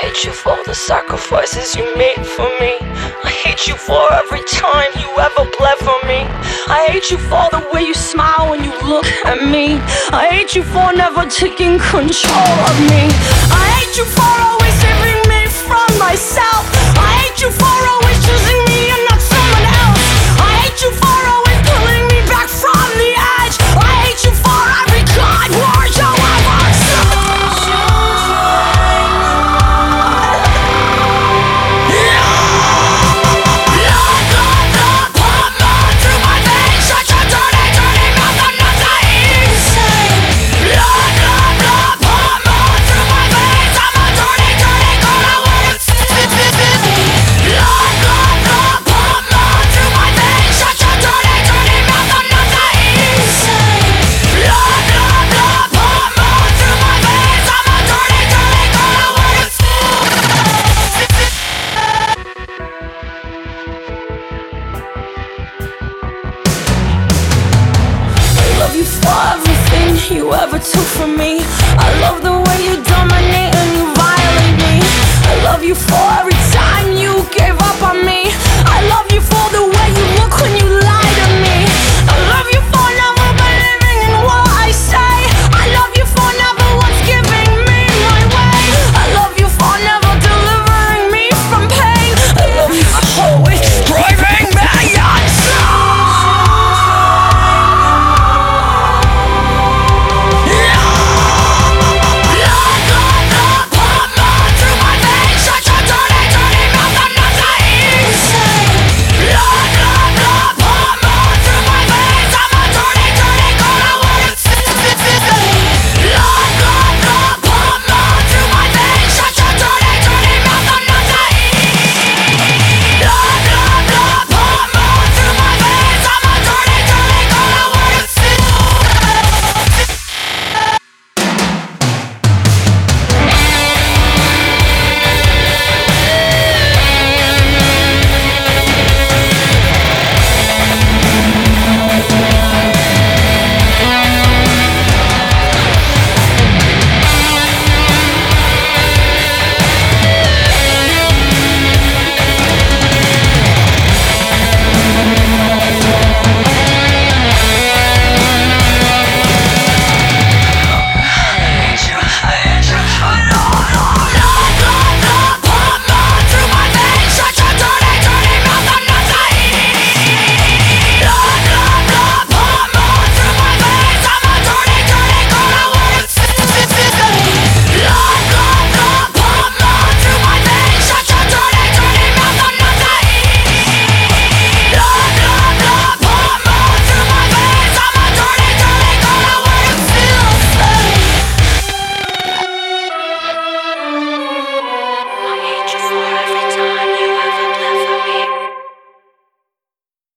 hate you for the sacrifices you made for me. I hate you for every time you ever bled for me. I hate you for the way you smile when you look at me. I hate you for never taking control of me. I hate you for always saving me from myself. I hate you for always choosing me and not someone else. I hate you for always pulling me back from the edge. I hate you for every God word you ever said. I love you for everything you ever took from me. I love the way you dominate and you violate me. I love you for everything.